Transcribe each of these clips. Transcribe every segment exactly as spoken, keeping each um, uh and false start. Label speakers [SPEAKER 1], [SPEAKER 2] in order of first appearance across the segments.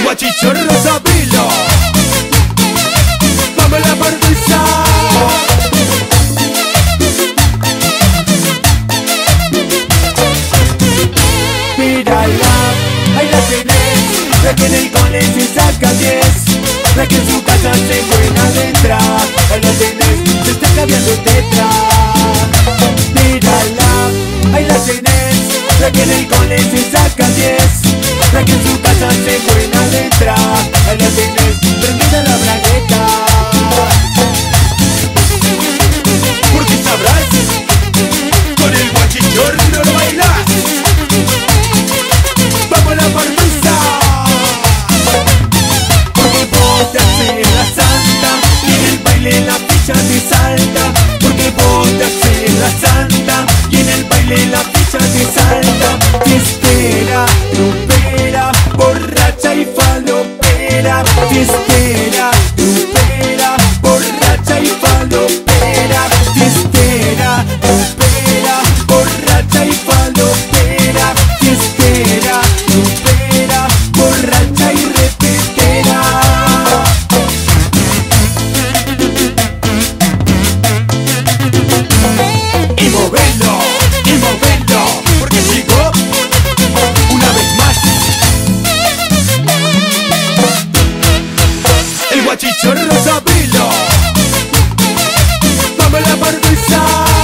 [SPEAKER 1] guachichorro sabilo. Vamos la partusa. Mírala, ahí la tenés, la que en el cole se saca diez, la que en su casa se buena letra, ahí la tenés, se está cambiando tetra. Mírala, ahí la tenés, la que en el cole se saca diez, la que en su casa se buena letra, ahí la tenés, prendida la bragueta. Porque sabrás, con el guachichorro lo bailás. Vamos a la partusa. Porque vos te haces la santa y en el baile la ficha te salta. Porque vos te haces la santa y en el baile la ficha te salta. Fiestera, grupera, borracha y falopera. Fiestera, grupera, borracha y falopera. Fiestera, grupera, borracha y falopera. Fiestera, grupera, borracha y repetera. Y movelo, y movelo, porque llegó una vez más el guachichorro sabilo. Vamos a la partusa.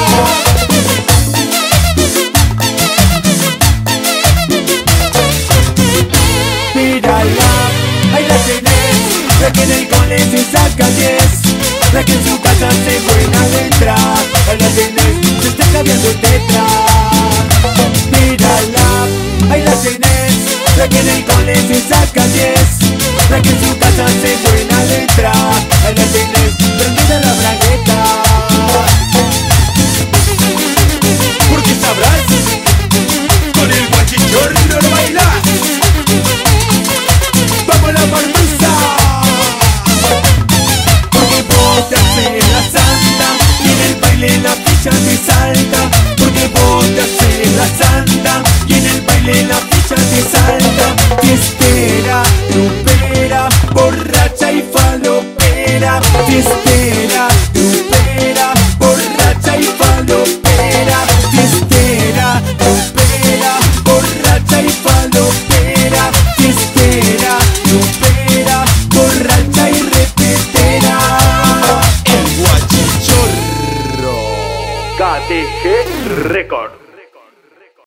[SPEAKER 1] Mírala, ahí la tenés, la que en el cole se saca diez, la que en su casa se buena letra, ahí la tenés, se está cambiando tetra. Mírala, ahí la tenés, la que en el cole se saca diez, la que en su casa se buena letra, ahí la tenés, prendida la bragueta. Porque sabrás, con el guachichorro lo bailás. Vamos a la partusa. Porque vos te haces la santa y en el baile la ficha te salta. Porque vos te haces la santa y en el baile la ficha te salta. Fiestera, grupera, borracha y falopera. Fiestera, grupera, borracha y falopera. Fiestera, grupera, borracha y falopera. Fiestera, grupera, borracha y repetera. El guachichorro.
[SPEAKER 2] K T G Record.